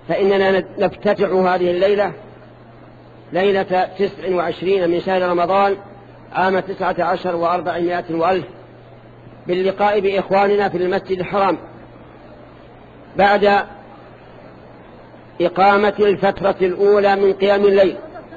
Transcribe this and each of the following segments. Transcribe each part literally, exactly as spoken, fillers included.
فإننا نفتتح هذه الليلة ليلة تسع وعشرين من شهر رمضان عام تسعة عشر وأربعمائة وألف باللقاء بإخواننا في المسجد الحرام بعد إقامة الفترة الأولى من قيام الليل،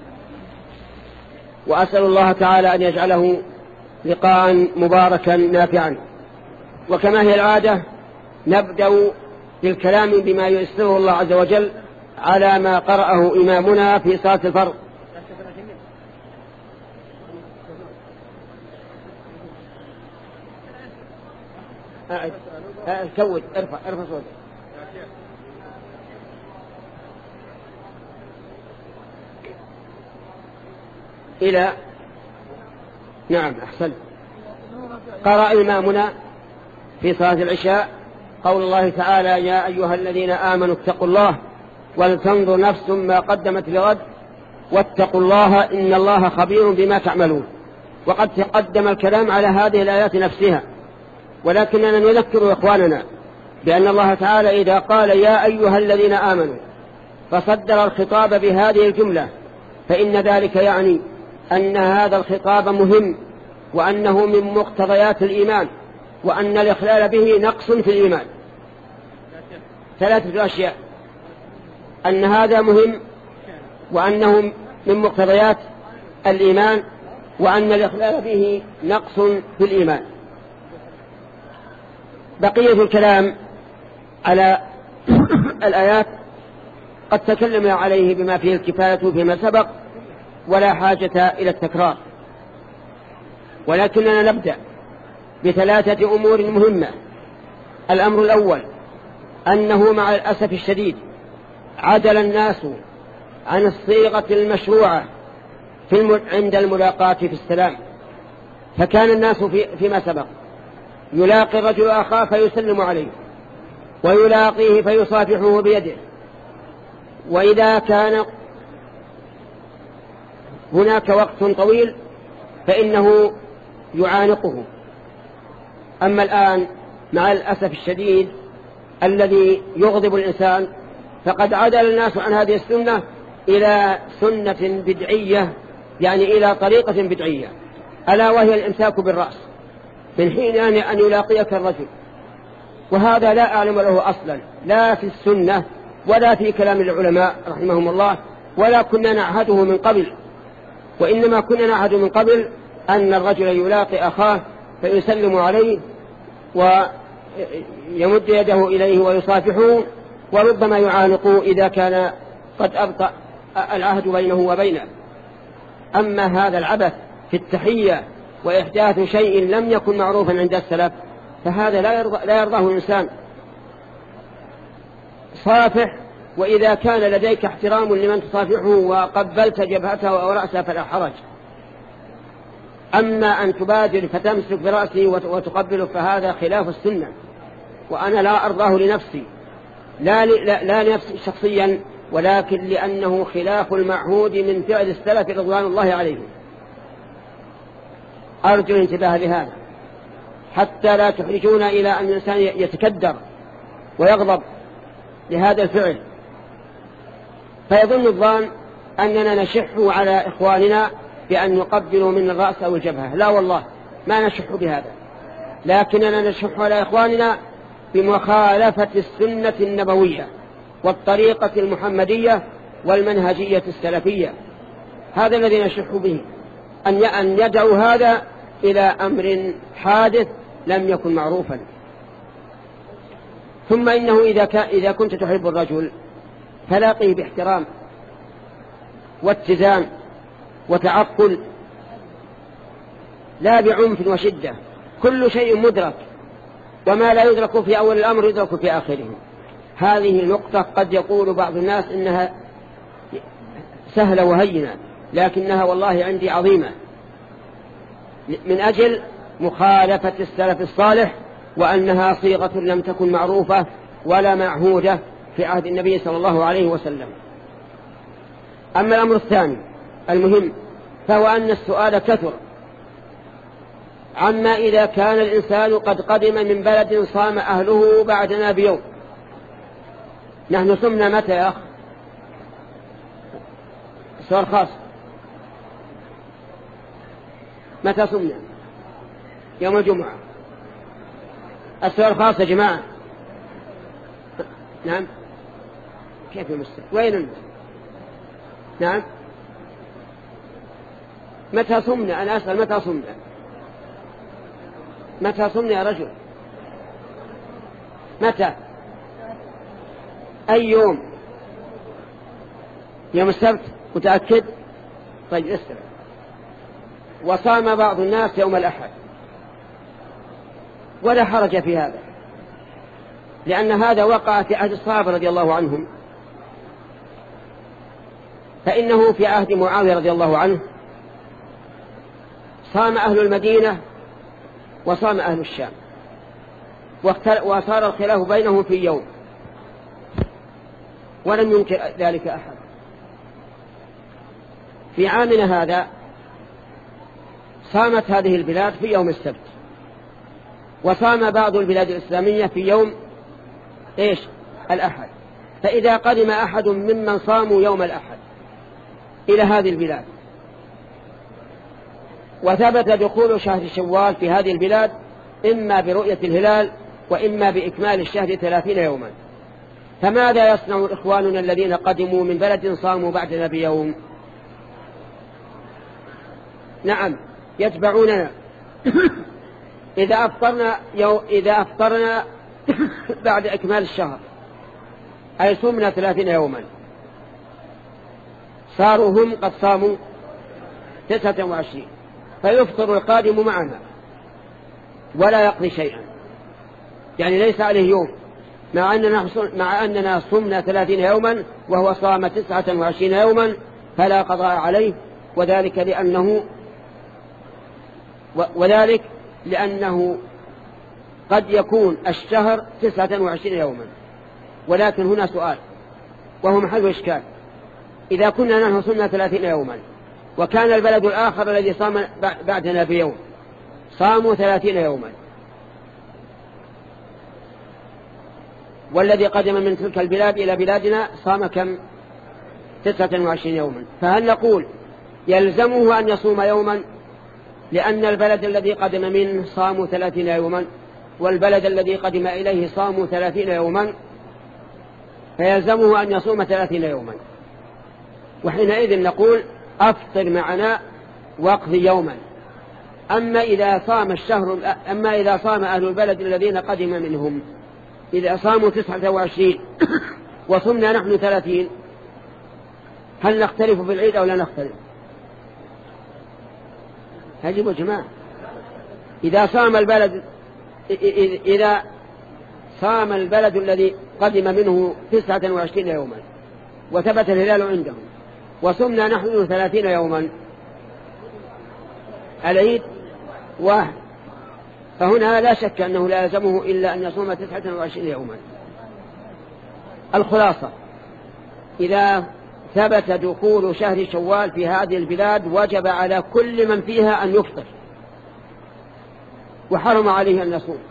وأسأل الله تعالى أن يجعله لقاء مباركا نافعا. وكما هي العادة نبدأ بالكلام بما ييسره الله عز وجل على ما قرأه إمامنا في صلاة الفرض. كود ارفع ارفع صوتك. إلى نعم أحسن. قرأ إمامنا في صلاة العشاء قول الله تعالى: يا أيها الذين آمنوا اتقوا الله ولتنظر نفس ما قدمت لغد واتقوا الله إن الله خبير بما تعملون. وقد تقدم الكلام على هذه الآيات نفسها، ولكننا نذكر إخواننا بأن الله تعالى إذا قال يا أيها الذين آمنوا فصدر الخطاب بهذه الجملة فإن ذلك يعني أن هذا الخطاب مهم، وأنه من مقتضيات الإيمان، وأن الإخلال به نقص في الإيمان. ثلاثة أشياء: أن هذا مهم، وأنه من مقتضيات الإيمان، وأن الإخلال به نقص في الإيمان. بقية الكلام على الآيات قد تكلم عليه بما فيه الكفاية فيما سبق، ولا حاجة إلى التكرار، ولكننا نبدأ بثلاثة أمور مهمة. الأمر الأول أنه مع الأسف الشديد عدل الناس عن الصيغة المشروعة في الم... عند الملاقاة في السلام، فكان الناس في... فيما سبق يلاقي الرجل أخاه فيسلم عليه، ويلاقيه فيصافحه بيده، وإذا كان هناك وقت طويل فإنه يعانقه. أما الآن مع الأسف الشديد الذي يغضب الإنسان فقد عدل الناس عن هذه السنة إلى سنة بدعية، يعني إلى طريقة بدعية، ألا وهي الإمساك بالرأس من حين أن يلاقيك الرجل. وهذا لا أعلم له أصلا لا في السنة ولا في كلام العلماء رحمهم الله، ولا كنا نعهده من قبل، وإنما كنا نعهد من قبل أن الرجل يلاقي أخاه فيسلم عليه ويمد يده إليه ويصافحه، وربما يعانقه إذا كان قد أبطأ العهد بينه وبينه. أما هذا العبث في التحية وإحداث شيء لم يكن معروفا عند السلف فهذا لا يرضى لا يرضاه الإنسان. صافح، وإذا كان لديك احترام لمن تصافحه وقبلت جبهته أو رأسه فلا حرج. أما أن تبادر فتمسك برأسه وتقبله فهذا خلاف السنة، وأنا لا أرضاه لنفسي لا, لا, لا لنفسي شخصيا، ولكن لأنه خلاف المعهود من فعل السلف رضوان الله عليهم. أرجو الانتباه لهذا حتى لا تحرجون إلى أن الإنسان يتكدر ويغضب لهذا الفعل فيظن الظان أننا نشح على إخواننا بأن نقبلوا من الرأس أو الجبهة. لا والله ما نشح بهذا، لكننا نشح على إخواننا بمخالفة السنة النبوية والطريقة المحمدية والمنهجية السلفية. هذا الذي نشح به، أن يدعوا هذا إلى أمر حادث لم يكن معروفا. ثم إنه إذا, إذا كنت تحب الرجل فلاقيه باحترام واتزان وتعقل، لا بعنف وشدة. كل شيء مدرك، وما لا يدرك في أول الأمر يدرك في آخره. هذه نقطة قد يقول بعض الناس إنها سهلة وهينة، لكنها والله عندي عظيمة من أجل مخالفة السلف الصالح، وأنها صيغة لم تكن معروفة ولا معهودة في عهد النبي صلى الله عليه وسلم. أما الأمر الثاني المهم فهو أن السؤال كثر عما إذا كان الإنسان قد قدم من بلد صام أهله بعدنا بيوم، نحن صمنا متى يا أخ؟ السؤال خاص. متى صمنا؟ يوم الجمعة. السؤال خاص يا جماعة. نعم. كيف المستر؟ وين أنت؟ نعم. متى صمنا؟ أنا أسأل متى صمنا؟ متى صمنا يا رجل؟ متى؟ أي يوم؟ يوم السبت؟ متأكد؟ طيب اسمع. وصام بعض الناس يوم الأحد ولا حرج في هذا، لأن هذا وقع في عهد الصحابة رضي الله عنهم. فإنه في عهد معاوية رضي الله عنه صام أهل المدينة وصام أهل الشام، وصار الخلاف بينهم في يوم، ولم ينكر ذلك أحد. في عامنا هذا صامت هذه البلاد في يوم السبت، وصام بعض البلاد الإسلامية في يوم إيش؟ الأحد. فإذا قدم أحد ممن صاموا يوم الأحد إلى هذه البلاد وثبت دخول شهر شوال في هذه البلاد إما برؤية الهلال وإما بإكمال الشهر ثلاثين يوما، فماذا يصنع إخواننا الذين قدموا من بلد صاموا بعدنا بيوم؟ نعم يتبعوننا. إذا أفطرنا, يو إذا أفطرنا بعد إكمال الشهر أي صمنا ثلاثين يوما، صاروا هم قد صاموا تسعة وعشرين، فيفطر القادم معنا ولا يقضي شيئا، يعني ليس عليه يوم، مع أننا, مع أننا صمنا ثلاثين يوما وهو صام تسعة وعشرين يوما، فلا قضاء عليه. وذلك لأنه وذلك لأنه قد يكون الشهر تسعة وعشرين يوما. ولكن هنا سؤال وهو محل إشكال. إذا كنا نحن صمنا ثلاثين يوما وكان البلد الآخر الذي صام بعدنا بيوم صاموا ثلاثين يوما، والذي قدم من تلك البلاد إلى بلادنا صام كم؟ تسعة وعشرين يوما، فهل نقول يلزمه أن يصوم يوما لأن البلد الذي قدم منه صاموا ثلاثين يوما والبلد الذي قدم إليه صاموا ثلاثين يوما، فيلزمه أن يصوم ثلاثين يوما؟ وحينئذ نقول أفطر معنا واقضي يوما. أما إذا صام الشهر أما إذا صام أهل البلد الذين قدم منهم إذا صاموا تسعة وعشرين وصمنا نحن ثلاثين، هل نختلف في العيد أو لا نختلف؟ هجب يا جماعة. إذا صام البلد إذا صام البلد الذي قدم منه تسعة وعشرين يوما وثبت الهلال عندهم وصمنا نحن ثلاثين يوما، العيد واحد، فهنا لا شك أنه لا يلزمه إلا أن يصوم تسعة وعشرين يوما. الخلاصة: إذا ثبت دخول شهر شوال في هذه البلاد وجب على كل من فيها أن يفطر، وحرم عليه أن يصوم.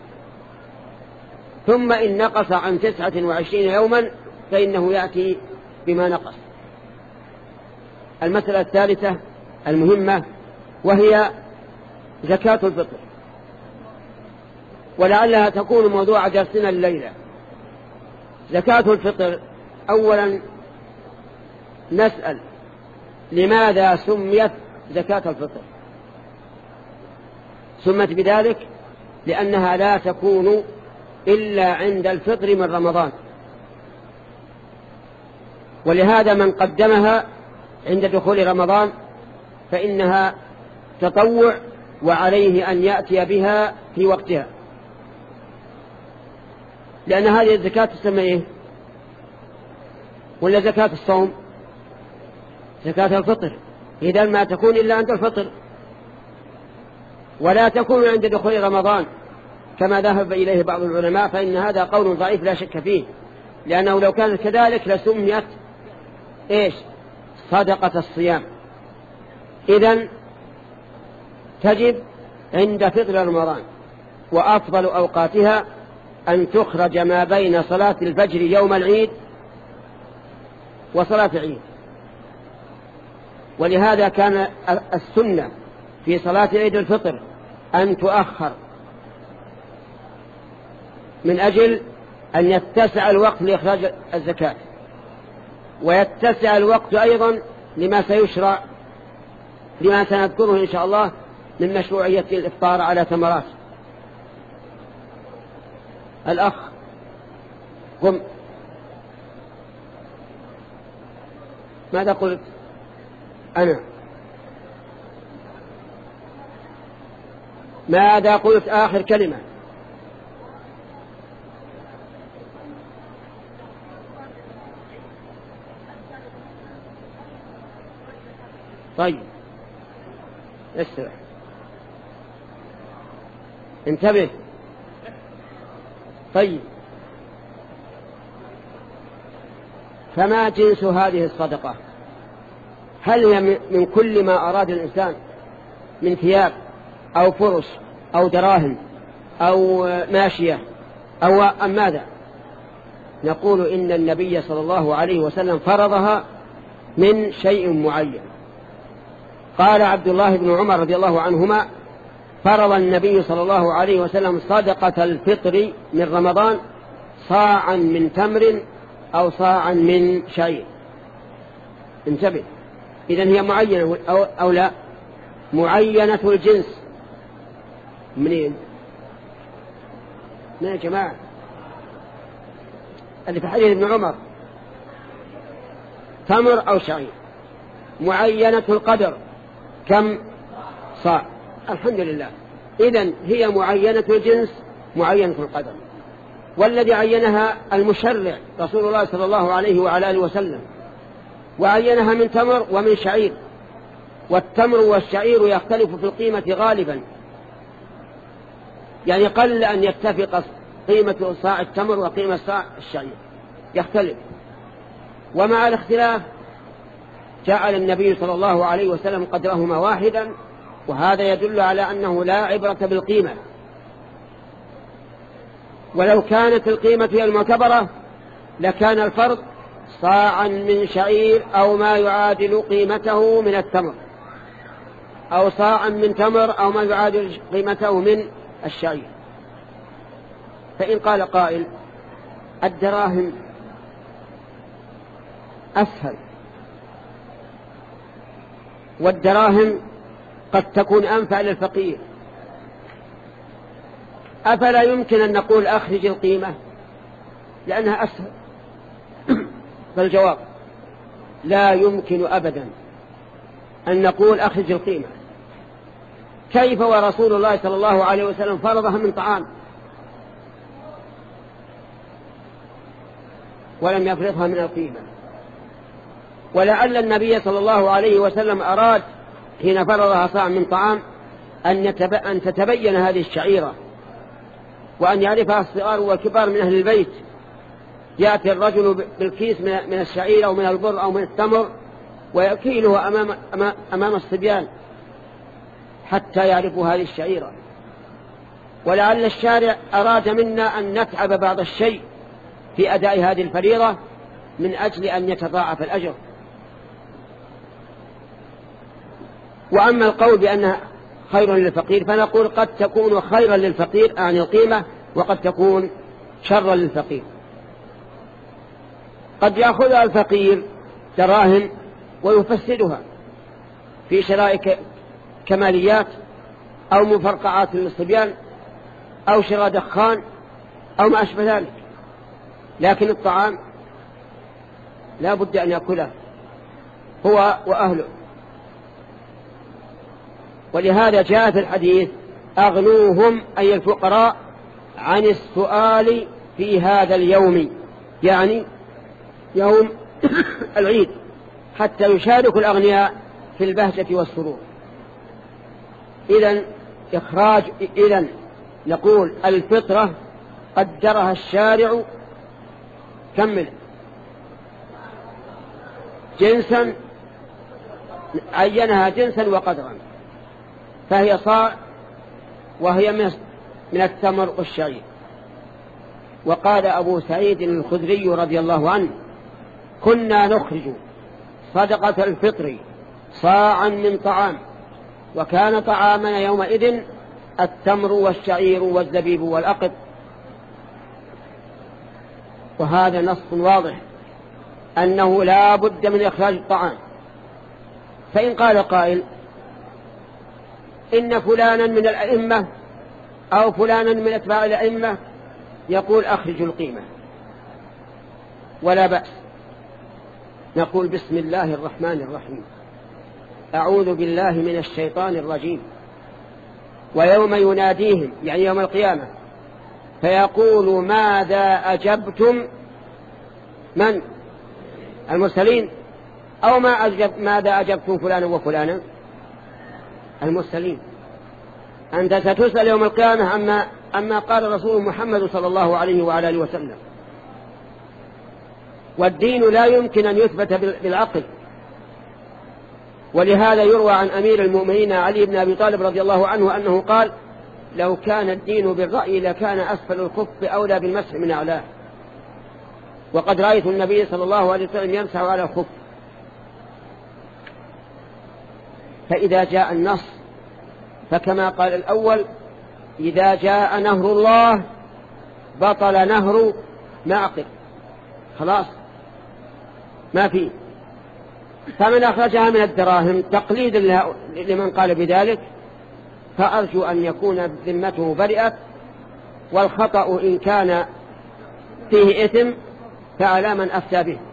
ثم إن نقص عن تسعة وعشرين يوما فإنه يأتي بما نقص. المسألة الثالثة المهمة وهي زكاة الفطر، ولعلها تكون موضوع درسنا الليلة. زكاة الفطر، أولا نسأل لماذا سميت زكاة الفطر؟ سمت بذلك لأنها لا تكون إلا عند الفطر من رمضان، ولهذا من قدمها عند دخول رمضان فإنها تطوع وعليه أن يأتي بها في وقتها، لأن هذه الزكاة تسمى إيه؟ ولا زكاة الصوم؟ زكاة الفطر. إذن ما تكون إلا عند الفطر، ولا تكون عند دخول رمضان كما ذهب إليه بعض العلماء، فإن هذا قول ضعيف لا شك فيه، لأنه لو كانت كذلك لسميت إيش؟ صدقة الصيام. إذن تجب عند فطر رمضان، وأفضل أوقاتها أن تخرج ما بين صلاة الفجر يوم العيد وصلاة عيد. ولهذا كان السنة في صلاة عيد الفطر أن تؤخر من أجل أن يتسع الوقت لإخراج الزكاة، ويتسع الوقت أيضا لما سيشرع لما سنذكره إن شاء الله من مشروعية الإفطار على ثمرات. الأخ قم. ماذا قلت؟ أنا ماذا قلت آخر كلمة؟ طيب استرح، انتبه. طيب فما جنس هذه الصدقة؟ هل هي من كل ما أراد الإنسان من ثياب أو فرش أو دراهم أو ماشية أو أم ماذا؟ نقول إن النبي صلى الله عليه وسلم فرضها من شيء معين. قال عبد الله بن عمر رضي الله عنهما: فرض النبي صلى الله عليه وسلم صدقة الفطر من رمضان صاعا من تمر أو صاعا من شعير. انتبه، إذن هي معينة أو, أو لا؟ معينة الجنس. منين؟ من يا جماعة اللي في حديث ابن عمر؟ تمر أو شعير. معينة القدر كم؟ صاع. الحمد لله. إذن هي معينة الجنس معينة القدر، والذي عينها المشرع رسول الله صلى الله عليه وعلى آله وسلم، وعينها من تمر ومن شعير. والتمر والشعير يختلف في القيمة غالبا، يعني قل أن يتفق قيمة صاع التمر وقيمة صاع الشعير، يختلف. ومع الاختلاف جعل النبي صلى الله عليه وسلم قدرهما واحدا، وهذا يدل على أنه لا عبرة بالقيمة. ولو كانت القيمة هي المعتبرة لكان الفرق صاعا من شعير أو ما يعادل قيمته من التمر، أو صاعا من تمر أو ما يعادل قيمته من الشعير. فإن قال قائل: الدراهم أسهل، والدراهم قد تكون أنفع للفقير، أفلا يمكن أن نقول أخرج القيمة لأنها أسهل؟ فالجواب: لا يمكن أبدا أن نقول أخرج القيمة. كيف ورسول الله صلى الله عليه وسلم فرضها من طعام ولم يفرضها من القيمة؟ ولعل النبي صلى الله عليه وسلم أراد حين فرضها صاع من طعام أن تتبين هذه الشعيرة وأن يعرفها الصغار والكبار من أهل البيت. يأتي الرجل بالكيس من الشعير أو من البر أو من التمر ويكيله أمام, أمام الصبيان حتى يعرفوا هذه الشعيرة. ولعل الشارع أراد منا أن نتعب بعض الشيء في أداء هذه الفريضة من أجل أن يتضاعف الأجر. وأما القول بأنها خير للفقير فنقول قد تكون خيرا للفقير عن القيمة، وقد تكون شرا للفقير. قد يأخذها الفقير دراهم ويفسدها في شراء كماليات أو مفرقعات للصبيان أو شراء دخان أو ما أشبه ذلك، لكن الطعام لا بد أن يأكله هو وأهله. ولهذا جاء في الحديث: أغنوهم أي الفقراء عن السؤال في هذا اليوم، يعني يوم العيد، حتى يشارك الأغنياء في البهجة والسرور. إذن إخراج إذن نقول الفطرة قدرها الشارع كمل جنسا، عينها جنسا وقدرا، فهي صاع وهي من التمر والشعير. وقال أبو سعيد الخدري رضي الله عنه: كنا نخرج صدقة الفطر صاعا من طعام، وكان طعامنا يومئذ التمر والشعير والزبيب والأقط. وهذا نص واضح أنه لا بد من إخراج الطعام. فإن قال قائل إن فلانا من الأئمة أو فلانا من أتباع الأئمة يقول أخرج القيمة، ولا بأس، نقول بسم الله الرحمن الرحيم، أعوذ بالله من الشيطان الرجيم. ويوم يناديهم يعني يوم القيامة فيقول ماذا أجبتم من المرسلين أو ما أجب ماذا أجبتم فلانا وفلانا المرسلين. أنت ستسأل يوم القيامة عما أما قال رسول محمد صلى الله عليه وعلى آله وسلم. والدين لا يمكن أن يثبت بالعقل، ولهذا يروى عن أمير المؤمنين علي بن أبي طالب رضي الله عنه أنه قال لو كان الدين بالرأي لكان أسفل الخف أولى بالمسح من أعلاه. وقد رأيت النبي صلى الله عليه وسلم يمسح على الخف. فإذا جاء النص فكما قال الأول إذا جاء نهر الله بطل نهر معقل، خلاص ما فيه. فمن أخرجها من الدراهم تقليد لمن قال بذلك، فأرجو أن يكون ذمته برئت، والخطأ إن كان فيه إثم فعلى من أفتى به.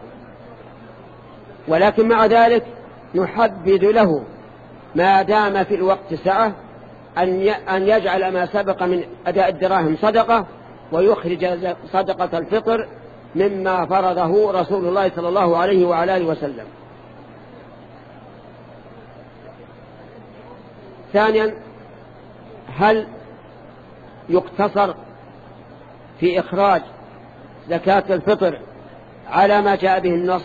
ولكن مع ذلك نحدد له ما دام في الوقت سعة أن يجعل ما سبق من أداء الدراهم صدقة، ويخرج صدقة الفطر مما فرضه رسول الله صلى الله عليه وعلى آله وسلم. ثانيا، هل يقتصر في إخراج زكاة الفطر على ما جاء به النص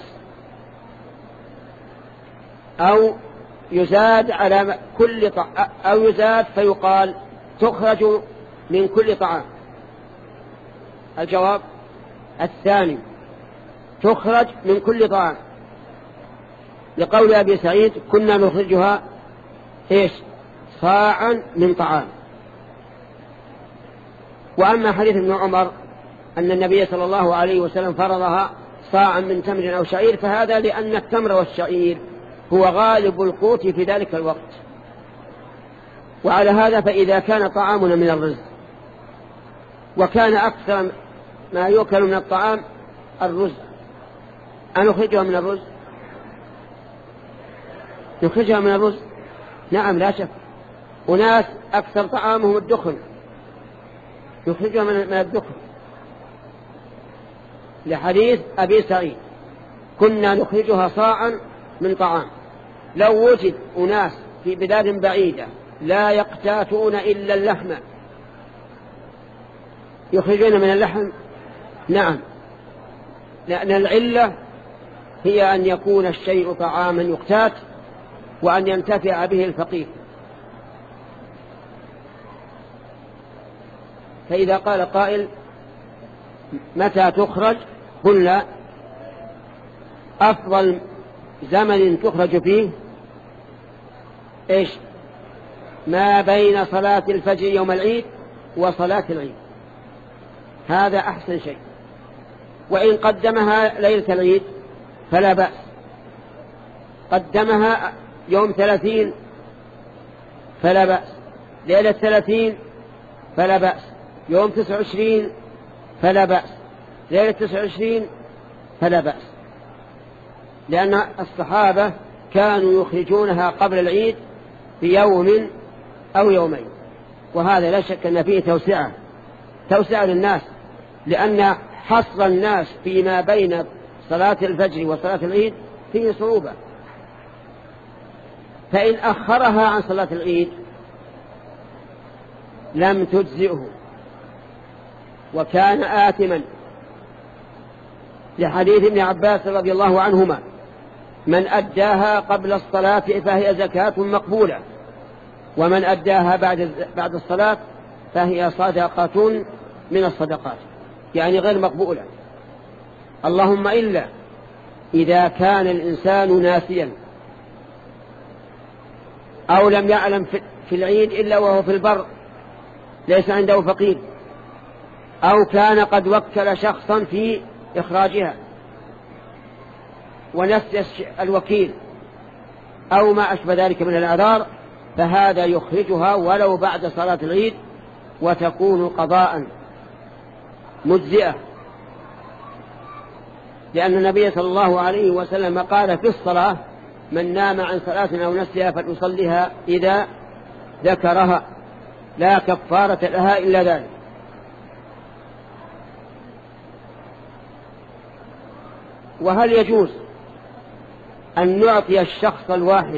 أو يزاد على كل طعام، أو يزاد فيقال تخرج من كل طعام؟ الجواب الثاني، تخرج من كل طعام، لقول أبي سعيد كنا نخرجها إيش صاعا من طعام. وأما حديث ابن عمر أن النبي صلى الله عليه وسلم فرضها صاعا من تمر أو شعير، فهذا لأن التمر والشعير هو غالب القوت في ذلك الوقت. وعلى هذا فإذا كان طعامنا من الرز وكان أكثر ما يؤكل من الطعام الرز، أنخرجها من الرز؟ نخرجها من الرز؟ نعم لا شك. أناس أكثر طعامهم الدخن، نخرجها من الدخن، لحديث أبي سعيد كنا نخرجها صاعا من طعام. لو وجد أناس في بلاد بعيدة لا يقتاتون إلا اللحم يخرجون من اللحم؟ نعم، لأن العلة هي أن يكون الشيء طعاما يقتات وأن ينتفع به الفقير. فإذا قال قائل متى تخرج؟ قلنا أفضل زمن تخرج فيه إيش؟ ما بين صلاة الفجر يوم العيد وصلاة العيد، هذا أحسن شيء. وإن قدمها ليلة العيد فلا بأس، قدمها يوم ثلاثين فلا بأس، ليلة ثلاثين فلا بأس، يوم تسع وعشرين فلا بأس، ليلة تسع وعشرين فلا بأس، لأن الصحابة كانوا يخرجونها قبل العيد بيوم أو يومين. وهذا لا شك أن فيه توسعة توسعة للناس، لأن حصر الناس فيما بين صلاة الفجر وصلاة العيد فيه صعوبة. فإن أخرها عن صلاة العيد لم تجزئه وكان آثما، لحديث ابن عباس رضي الله عنهما من أداها قبل الصلاة فهي زكاة مقبولة، ومن أداها بعد بعد الصلاة فهي صدقة من الصدقات، يعني غير مقبولة. اللهم إلا إذا كان الإنسان ناسيا أو لم يعلم في العيد إلا وهو في البر ليس عنده فقير، أو كان قد وكل شخصا في إخراجها ونسي الوكيل أو ما أشبه ذلك من الأعذار، فهذا يخرجها ولو بعد صلاة العيد وتكون قضاء مجزئة، لأن النبي صلى الله عليه وسلم قال في الصلاة: من نام عن صلاة أو نسيها فليصليها إذا ذكرها، لا كفارة لها إلا ذلك. وهل يجوز أن نعطي الشخص الواحد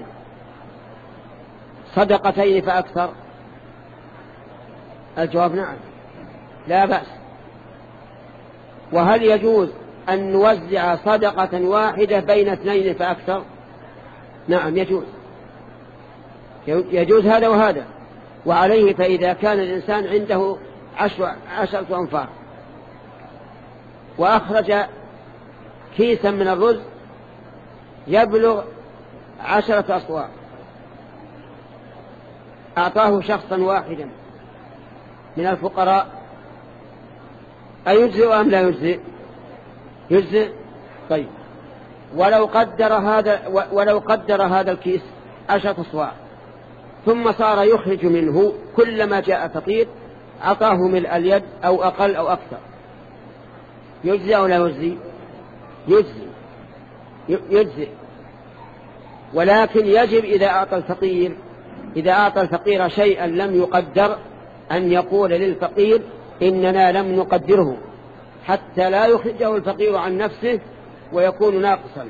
صدقتين فأكثر؟ الجواب نعم، لا بأس. وهل يجوز أن نوزع صدقة واحدة بين اثنين فأكثر؟ نعم يجوز، يجوز هذا وهذا. وعليه فإذا كان الإنسان عنده عشر عشرة أنفار وأخرج كيسا من الرز يبلغ عشرة أصواع، أعطاه شخصا واحدا من الفقراء، أيجزئ أم لا يجزئ؟ يجزئ. طيب، ولو قدر هذا ولو قدر هذا الكيس عشرة أصواع ثم صار يخرج منه كلما جاء فقير أعطاه ملء اليد أو أقل أو أكثر، يجزئ أو لا يجزئ؟ يجزئ يجزئ. ولكن يجب إذا أعطى الفقير إذا أعطى الفقير شيئا لم يقدر أن يقول للفقير: إننا لم نقدره، حتى لا يخرجه الفقير عن نفسه ويكون ناقصا.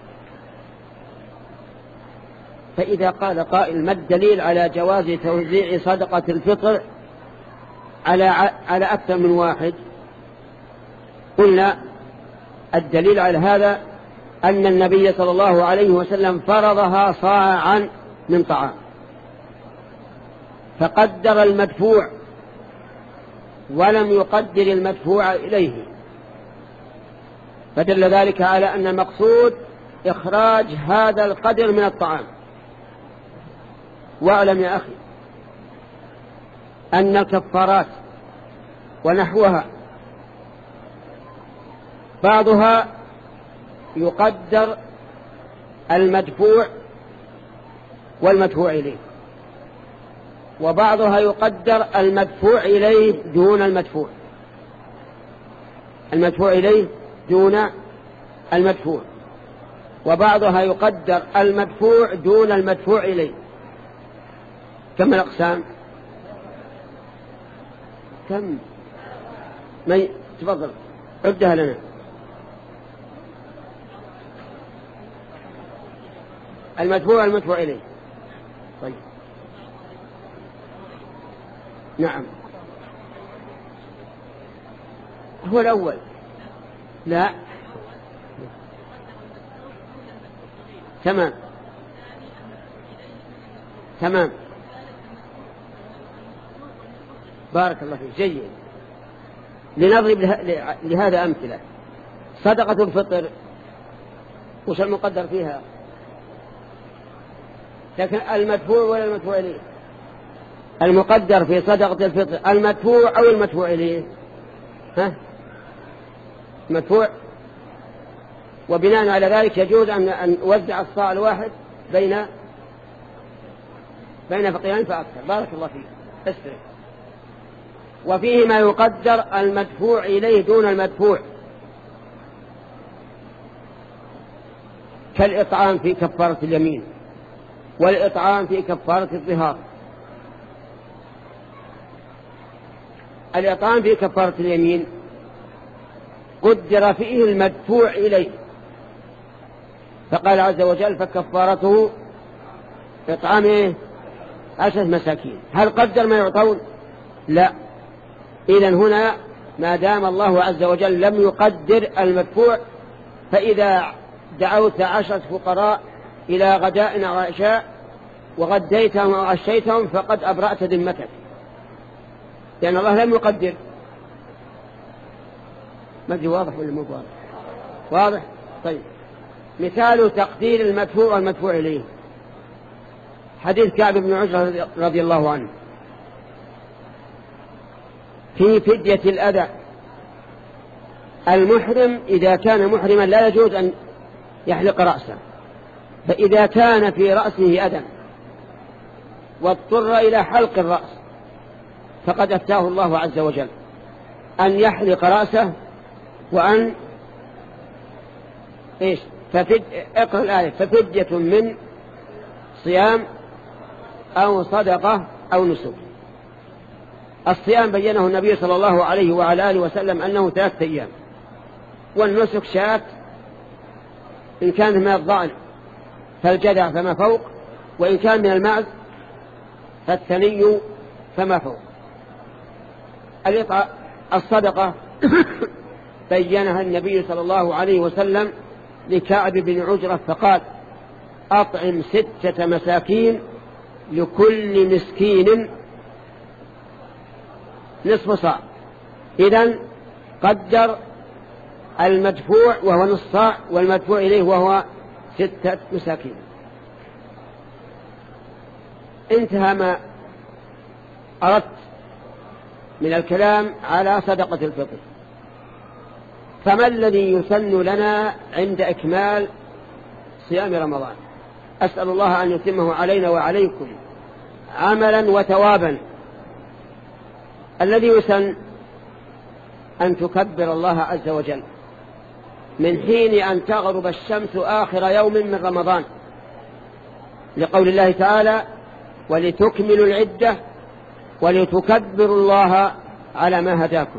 فإذا قال قائل: ما الدليل على جواز توزيع صدقة الفطر على على أكثر من واحد؟ قلنا الدليل على هذا أن النبي صلى الله عليه وسلم فرضها صاعا من طعام، فقدر المدفوع ولم يقدر المدفوع إليه، فدل ذلك على أن المقصود إخراج هذا القدر من الطعام. واعلم يا أخي أن الكفارات ونحوها بعضها يقدر المدفوع والمدفوع إليه، وبعضها يقدر المدفوع إليه دون المدفوع المدفوع إليه دون المدفوع وبعضها يقدر المدفوع دون المدفوع إليه. كم الأقسام؟ كم؟ من تفضل عدها لنا. المدفوع والمدفوع إليه. طيب نعم، هو الأول. لا تمام تمام بارك الله فيك، جيد. لنضرب لهذا أمثلة. صدقة الفطر وش المقدر فيها؟ لكن المدفوع ولا المدفوع إليه؟ المقدر في صدقة الفطر المدفوع أو المدفوع إليه؟ ها؟ المدفوع. وبناء على ذلك يجوز أن نوزع الصاع الواحد بين بين فقيرين فأكثر. بارك الله فيك، اسرع. وفيه ما يقدر المدفوع إليه دون المدفوع، كالإطعام في كفارة اليمين والإطعام في كفارة الظهار. الإطعام في كفارة اليمين قدر فيه المدفوع إليه، فقال عز وجل: فكفارته إطعام عشرة مساكين. هل قدر ما يعطون؟ لا. إذن هنا ما دام الله عز وجل لم يقدر المدفوع، فإذا دعوت عشرة فقراء إلى غداء أو عشاء وغديتهم أو عشيتهم فقد أبرأت ذمتك، لأن الله لم يقدر. ما أدري واضح ولا مو واضح؟ واضح. طيب مثال تقدير المدفوع والمدفوع إليه حديث كعب بن عجرة رضي الله عنه في فدية الأذى. المحرم إذا كان محرما لا يجوز أن يحلق رأسه، فإذا كان في رأسه أذى واضطر إلى حلق الرأس فقد أفتاه الله عز وجل أن يحلق رأسه وأن إيش ففد... اقرأ الآية ففدية من صيام أو صدقة أو نسك. الصيام بينه النبي صلى الله عليه وعلى آله وسلم أنه ثلاثة أيام، والنسك شاة إن كان من الضأن فالجدع فما فوق، وإن كان من المعز فالثني فما فوق. الصدقة بينها النبي صلى الله عليه وسلم لكعب بن عجرة فقال أطعم ستة مساكين لكل مسكين نصف صاع. إذن قدر المدفوع وهو نصف صاع والمدفوع إليه وهو ستة مساكين. انتهى ما أردت من الكلام على صدقة الفطر. فما الذي يسن لنا عند إكمال صيام رمضان؟ أسأل الله أن يتمه علينا وعليكم عملا وثوابا. الذي يسن أن تكبر الله عز وجل من حين أن تغرب الشمس آخر يوم من رمضان، لقول الله تعالى ولتكملوا العدة ولتكبروا الله على ما هداكم.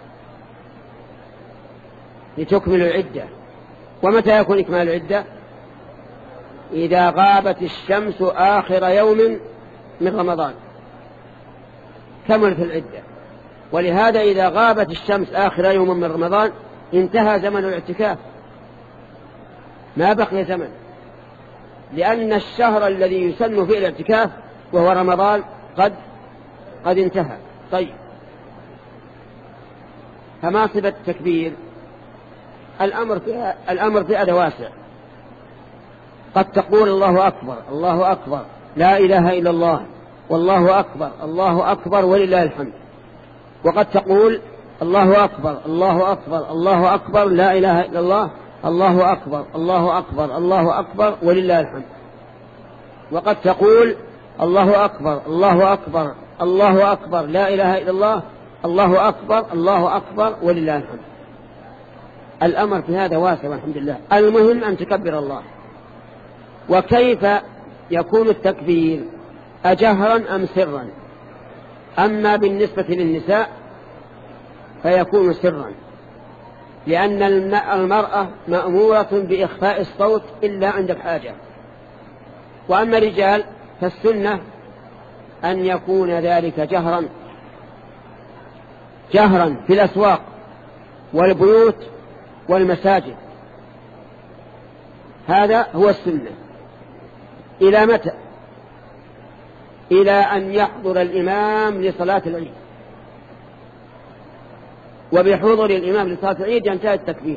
لتكملوا العدة. ومتى يكون إكمال العدة؟ إذا غابت الشمس آخر يوم من رمضان كملت العدة. ولهذا إذا غابت الشمس آخر يوم من رمضان انتهى زمن الاعتكاف، ما بقي زمن، لأن الشهر الذي يسن فيه الاعتكاف وهو رمضان قد قد انتهى. طيب، فما صفة التكبير؟ الأمر في الأمر في هذا واسع. قد تقول الله أكبر الله أكبر لا إله إلا الله والله أكبر الله أكبر ولله الحمد، وقد تقول الله أكبر الله أكبر الله أكبر لا إله إلا الله الله أكبر الله أكبر الله أكبر ولله الحمد، وقد تقول الله أكبر الله أكبر الله أكبر لا إله إلا الله الله أكبر الله أكبر ولله الحمد. الأمر في هذا واسع والحمد لله. المهم أن تكبر الله. وكيف يكون التكبير؟ أجهرا أم سرا؟ أما بالنسبة للنساء فيكون سرا، لأن المرأة مأمورة بإخفاء الصوت إلا عند الحاجة. وأما الرجال فالسنة أن يكون ذلك جهرا جهرا في الأسواق والبيوت والمساجد. هذا هو السنة. إلى متى؟ إلى أن يحضر الإمام لصلاة العيد، وبحضور الإمام لصلاة العيد ينتهي التكبير.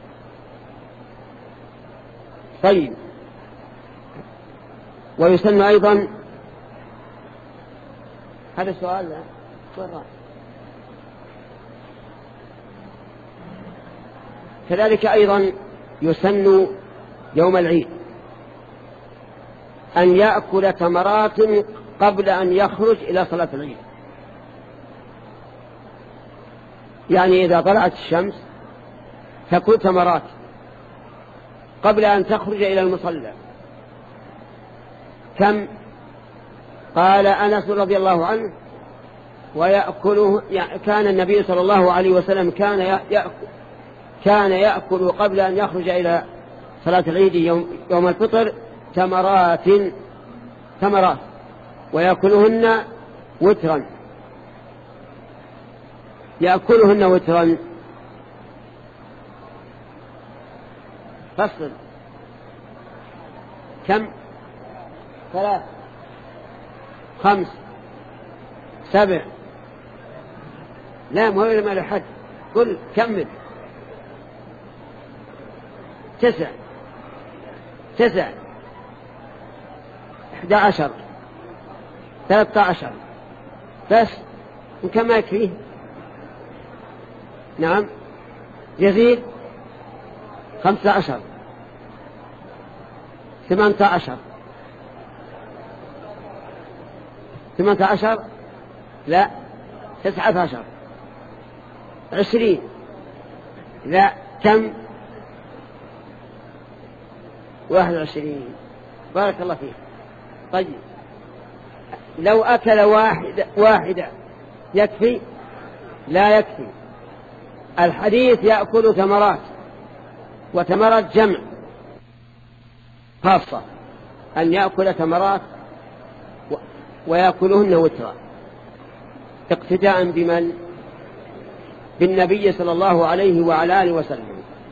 طيب، ويسن أيضا هذا السؤال كذلك أيضا يسن يوم العيد أن يأكل تمرات قبل أن يخرج إلى صلاة العيد. يعني إذا طلعت الشمس تأكل تمرات قبل أن تخرج إلى المصلى. كم؟ قال أنس رضي الله عنه ويأكله، كان النبي صلى الله عليه وسلم كان يأكل كان يأكل قبل أن يخرج إلى صلاة العيد يوم, يوم الفطر تمرات تمرات ويأكلهن وترا يأكلهن وترا فصل. كم؟ ثلاث خمس سبع لا مهم ما لحد قل كمل تسع تسع، احدى عشر، ثلاثة عشر، بس وكم ما يكفيه؟ نعم يزيد خمسة عشر، ثمانية عشر، ثمانية عشر، لا تسعة عشر، عشرين، لا كم؟ واحد وعشرين. بارك الله فيك. طيب لو أكل واحدة واحدة يكفي؟ لا يكفي. الحديث يأكل تمرات، وتمرات جمع خاصة، أن يأكل تمرات ويأكلهن وترا، اقتداء بمن؟ بالنبي صلى الله عليه وعلى آله وسلم.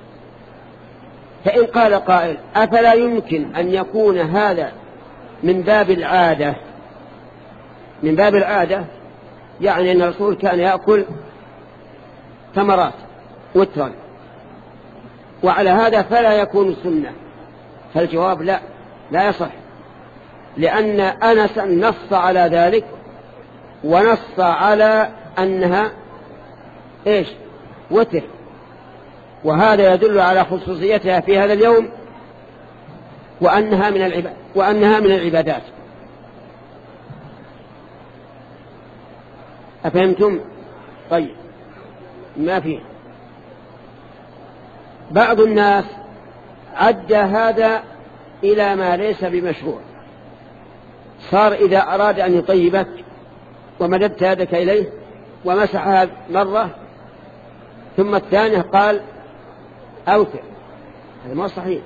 فإن قال قائل أفلا يمكن أن يكون هذا من باب العادة؟ من باب العادة يعني أن الرسول كان يأكل تمرات وترا، وعلى هذا فلا يكون سنة. فالجواب لا، لا يصح، لأن أنس نص على ذلك، ونص على أنها إيش؟ وتر، وهذا يدل على خصوصيتها في هذا اليوم، وأنها من العباد وأنها من العبادات. أفهمتم؟ طيب ما فيه. بعض الناس عد هذا إلى ما ليس بمشروع، صار إذا أراد أن يطيبك ومددت يدك إليه ومسحها مرة ثم الثانية قال أوتر، هذا ما صحيح.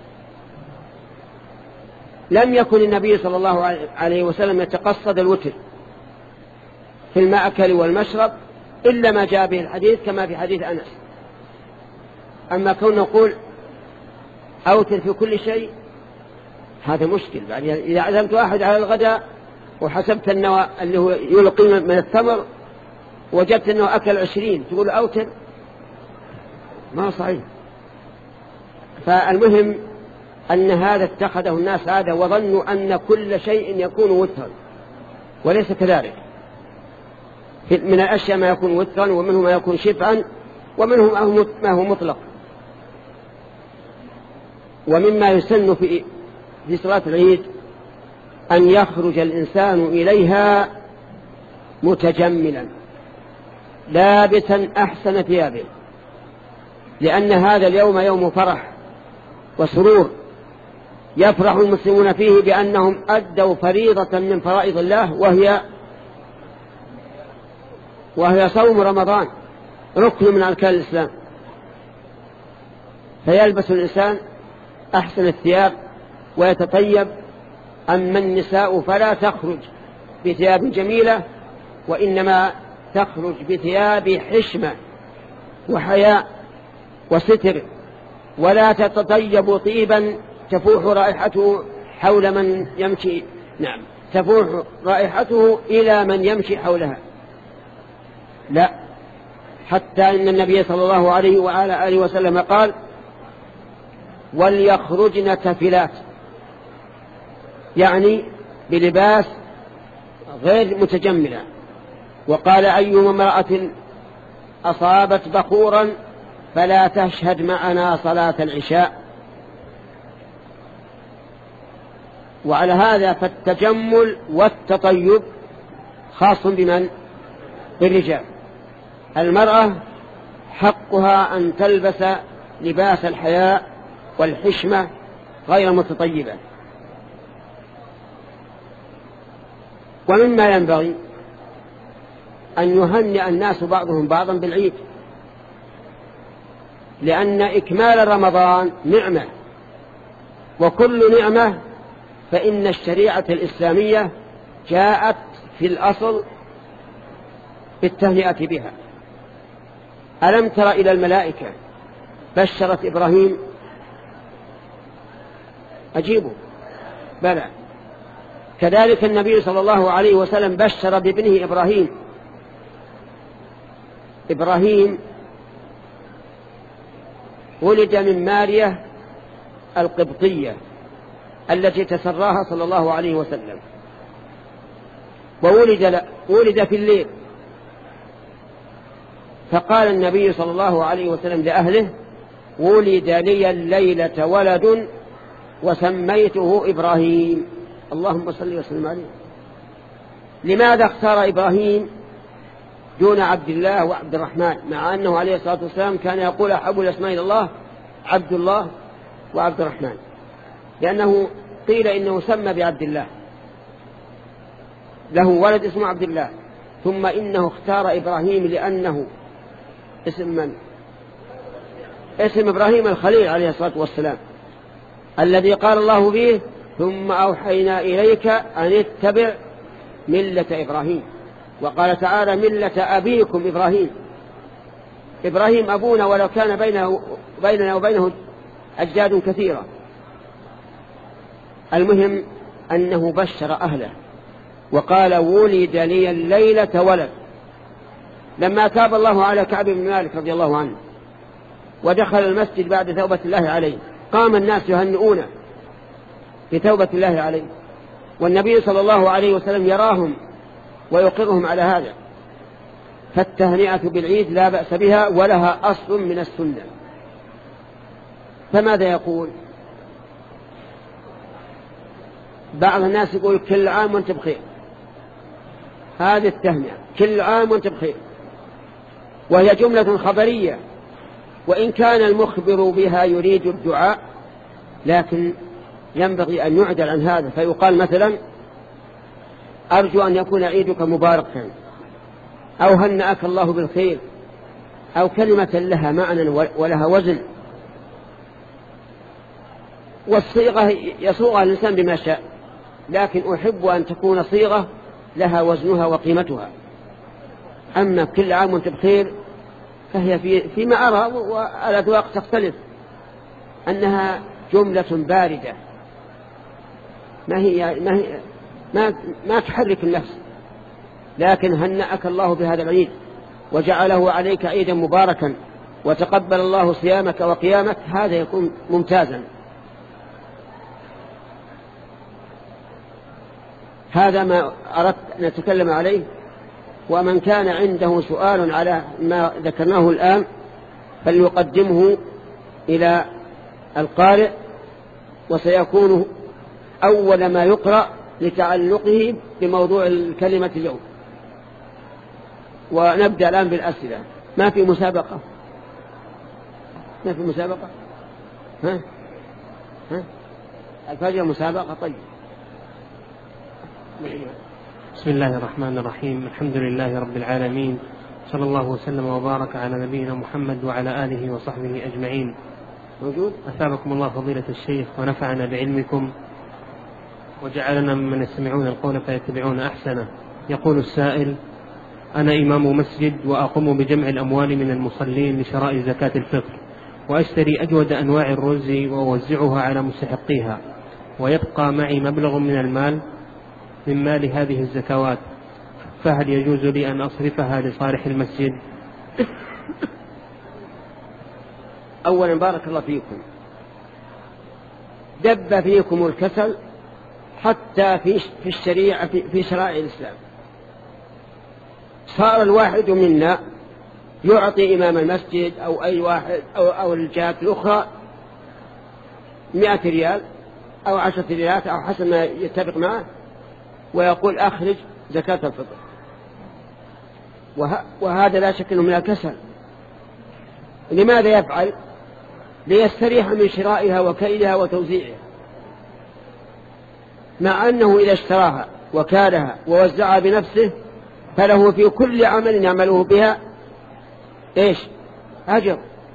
لم يكن النبي صلى الله عليه وسلم يتقصد الوتر في المأكل والمشرب إلا ما جاء به الحديث، كما في حديث أنس. أما كون نقول أوتر في كل شيء هذا مشكل. بعد إذا عزمت واحد على الغداء وحسبت أنه اللي هو يلقي من التمر وجدت أنه أكل عشرين تقول أوتر، ما صحيح. فالمهم أن هذا اتخذه الناس هذا وظنوا أن كل شيء يكون وترا، وليس كذلك. من الأشياء ما يكون وترا، ومنه ما يكون شبعا، ومنه ما هو مطلق. ومما يسن في في صلاة العيد أن يخرج الإنسان إليها متجملا لابسا أحسن ثيابه، لأن هذا اليوم يوم فرح وسرور، يفرح المسلمون فيه بأنهم أدوا فريضة من فرائض الله، وهي وهي صوم رمضان، ركن من أركان الإسلام. فيلبس الإنسان أحسن الثياب ويتطيب. أما النساء فلا تخرج بثياب جميلة، وإنما تخرج بثياب حشمة وحياء وستر، ولا تتطيب طيبا تفوح رائحته حول من يمشي، نعم تفوح رائحته إلى من يمشي حولها، لا. حتى إن النبي صلى الله عليه وعلى آله وسلم قال وليخرجن تفلات، يعني بلباس غير متجملة. وقال أيما امرأة أصابت بخورا فلا تشهد معنا صلاة العشاء. وعلى هذا فالتجمل والتطيب خاص بمن؟ بالرجال. المرأة حقها أن تلبس لباس الحياء والحشمة غير متطيبة. ومما ينبغي أن يهنئ الناس بعضهم بعضا بالعيد، لأن إكمال رمضان نعمة، وكل نعمة فإن الشريعة الإسلامية جاءت في الأصل بالتهنئة بها. ألم تر إلى الملائكة بشرت إبراهيم؟ أجيبوا بلى. كذلك النبي صلى الله عليه وسلم بشر بابنه إبراهيم. إبراهيم ولد من ماريا القبطية التي تسراها صلى الله عليه وسلم. وولد ولد في الليل، فقال النبي صلى الله عليه وسلم لأهله: ولد لي الليلة ولد وسميته إبراهيم. اللهم صل وسلم عليه. لماذا اختار إبراهيم دون عبد الله وعبد الرحمن، مع أنه عليه الصلاة والسلام كان يقول أحب الأسماء إلى الله عبد الله وعبد الرحمن؟ لأنه قيل إنه سمى بعبد الله، له ولد اسمه عبد الله، ثم إنه اختار إبراهيم لأنه اسم من؟ اسم إبراهيم الخليل عليه الصلاة والسلام، الذي قال الله فيه: ثم أوحينا إليك أن اتبع ملة إبراهيم. وقال تعالى: ملة أبيكم إبراهيم. إبراهيم أبونا، ولو كان بينه بيننا وبينه أجداد كثيرة. المهم أنه بشر أهله وقال: ولد لي الليلة ولد. لما تاب الله على كعب بن مالك رضي الله عنه ودخل المسجد بعد توبة الله عليه، قام الناس يهنئونه بتوبة الله عليه، والنبي صلى الله عليه وسلم يراهم ويقرهم على هذا. فالتهنئة بالعيد لا بأس بها ولها أصل من السنة. فماذا يقول؟ بعض الناس يقول: كل عام وانت بخير. هذه التهنئة كل عام وانت بخير، وهي جملة خبرية، وإن كان المخبر بها يريد الدعاء، لكن ينبغي أن يعدل عن هذا، فيقال مثلا: أرجو أن يكون عيدك مباركا، أو هنأك الله بالخير، أو كلمة لها معنى ولها وزن. والصيغة يصوغها الإنسان بما شاء، لكن أحب أن تكون صيغة لها وزنها وقيمتها. أما كل عام وانت بخير فهي في فيما أرى، والأذواق تختلف، أنها جملة باردة، ما هي ما هي ما, ما تحرك النفس. لكن هنأك الله بهذا العيد وجعله عليك عيدا مباركا وتقبل الله صيامك وقيامك، هذا يكون ممتازا. هذا ما أردت أن أتكلم عليه. ومن كان عنده سؤال على ما ذكرناه الآن فليقدمه إلى القارئ، وسيكون أول ما يقرأ لتعلقه بموضوع الكلمة اليوم. ونبدأ الآن بالأسئلة. ما في مسابقة؟ ما في مسابقة؟ ها؟ ها؟ الفجر مسابقة. طيب. بسم الله الرحمن الرحيم. الحمد لله رب العالمين، صلى الله وسلم وبارك على نبينا محمد وعلى آله وصحبه أجمعين. موجود. أثابكم الله فضيلة الشيخ ونفعنا بعلمكم وجعلنا ممن يستمعون القول فيتبعون أحسنه. يقول السائل: أنا إمام مسجد وأقوم بجمع الأموال من المصلين لشراء زكاة الفطر، وأشتري أجود أنواع الرز وأوزعها على مستحقيها، ويبقى معي مبلغ من المال من مال هذه الزكوات، فهل يجوز لي أن أصرفها لصالح المسجد؟ أولا بارك الله فيكم. دب فيكم الكسل حتى في الشريعة في شرائع الإسلام. صار الواحد منا يعطي إمام المسجد أو أي واحد أو, أو الجهات الأخرى مئة ريال أو عشرة ريالات أو حسب ما يتفق معه، ويقول: أخرج زكاة الفطر. وه... وهذا لا شك أنه من الكسل. لماذا يفعل؟ ليستريح من شرائها وكيلها وتوزيعها، مع أنه إذا اشتراها وكالها ووزعها بنفسه فله في كل عمل يعمله بها إيش؟ أجر.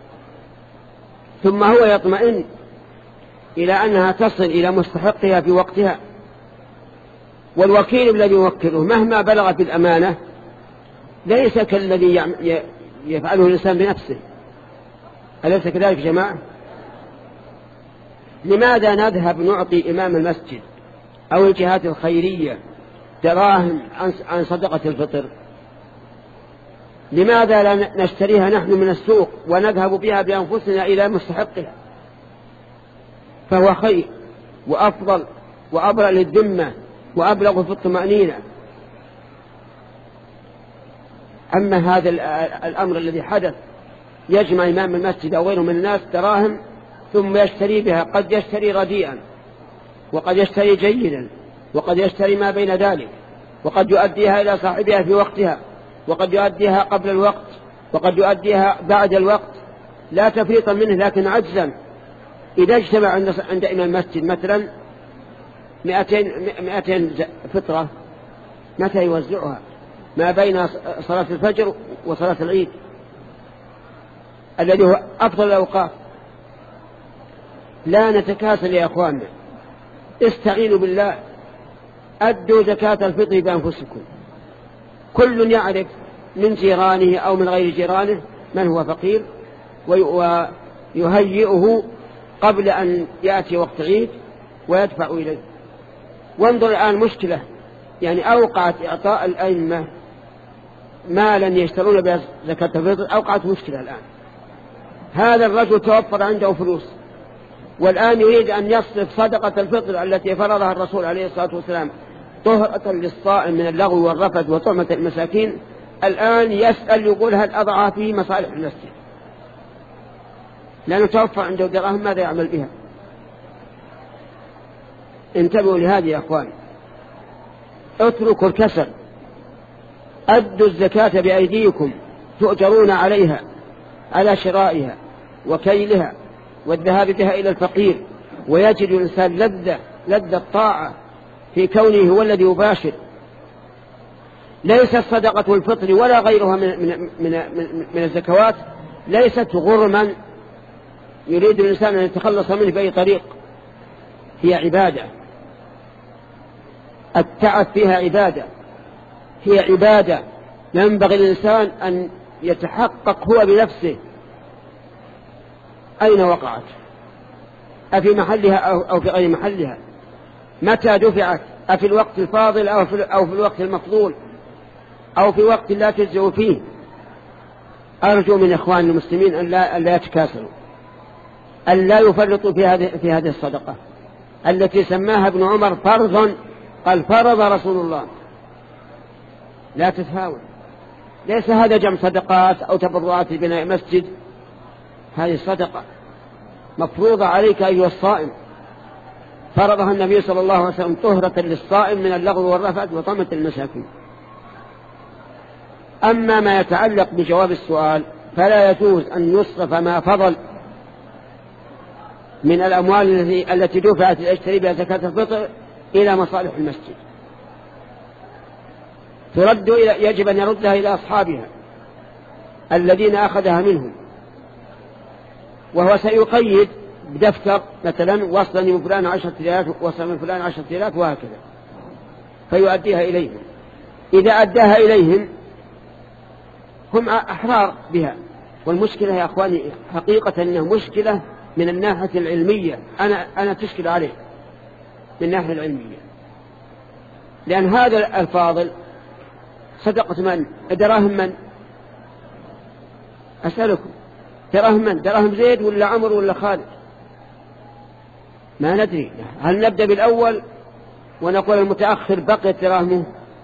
ثم هو يطمئن إلى أنها تصل إلى مستحقها في وقتها. والوكيل الذي يوكله مهما بلغت الأمانة ليس كالذي يفعله الإنسان بنفسه. أليس كذلك جماعة؟ لماذا نذهب نعطي إمام المسجد أو الجهات الخيرية دراهم عن صدقة الفطر؟ لماذا لا نشتريها نحن من السوق ونذهب بها بأنفسنا إلى مستحقها؟ فهو خير وأفضل وأبرأ للذمة وأبلغ في الطمأنينة. أما هذا الأمر الذي حدث يجمع إمام المسجد أو غيره من الناس دراهم ثم يشتري بها، قد يشتري رديئا وقد يشتري جيدا وقد يشتري ما بين ذلك، وقد يؤديها إلى صاحبها في وقتها وقد يؤديها قبل الوقت وقد يؤديها بعد الوقت، لا تفريطا منه لكن عجزا. إذا اجتمع عند إمام المسجد مثلا مئتين, مئتين فطرة، متى يوزعها؟ ما بين صلاة الفجر وصلاة العيد الذي هو أفضل الأوقات. لا نتكاسل يا أخواننا، استعينوا بالله، أدوا زكاة الفطر بأنفسكم. كل يعرف من جيرانه أو من غير جيرانه من هو فقير ويهيئه قبل أن يأتي وقت عيد ويدفع إليه. وانظر الآن مشكلة، يعني أوقعت إعطاء الأئمة مالا يشترون بها زكاة الفطر، أوقعت مشكلة الآن. هذا الرجل توفر عنده فلوس والآن يريد أن يصرف صدقة الفطر التي فرضها الرسول عليه الصلاة والسلام طهرة للصائم من اللغو والرفث وطعمة المساكين. الآن يسأل يقول هل أضعها في مصالح المسجد؟ لأنه توفر عنده دراهم ماذا يعمل بها؟ انتبهوا لهذه يا أخوان، اتركوا الكسل، أدوا الزكاة بأيديكم تؤجرون عليها، على شرائها وكيلها والذهاب بها إلى الفقير، ويجد الإنسان لذة لذة الطاعة في كونه هو الذي يباشر. ليست صدقة الفطر ولا غيرها من, من, من, من, من الزكوات ليست غرما يريد الإنسان أن يتخلص منه بأي طريق، هي عبادة، التعب فيها عبادة، هي عبادة ينبغي الإنسان أن يتحقق هو بنفسه أين وقعت، أفي محلها أو في غير محلها، متى دفعت، أفي الوقت الفاضل أو في, أو في الوقت المفضول أو في وقت لا تجزئ فيه. أرجو من إخوان المسلمين أن لا, أن لا يتكاسلوا، أن لا يفرطوا في هذه, في هذه الصدقة التي سماها ابن عمر فرضا، قال فرض رسول الله. لا تتهاون، ليس هذا جمع صدقات أو تبرعات لبناء مسجد، هذه صدقة مفروضة عليك أيها الصائم، فرضها النبي صلى الله عليه وسلم طهرة للصائم من اللغو والرفث وطعمة المساكين. أما ما يتعلق بجواب السؤال فلا يجوز أن يصرف ما فضل من الأموال التي دفعت لأشتري بها زكاة الفطر إلى مصالح المسجد، ترد إلى يجب أن يردها إلى أصحابها الذين أخذها منهم، وهو سيقيد بدفتر مثلا وصلا من فلان عشرة آلاف وصلا من فلان عشرة آلاف وهكذا فيؤديها إليهم. إذا أداها إليهم هم أحرار بها. والمشكلة يا أخواني حقيقة أنها مشكلة من الناحية العلمية، أنا, أنا تشكل عليه من الناحية العلمية، لأن هذا الفاضل صدقة من؟ دراهم من؟ أسألكم دراهم من؟ دراهم زيد ولا عمر ولا خالد؟ ما ندري. هل نبدأ بالأول ونقول المتأخر بقيت دراهمه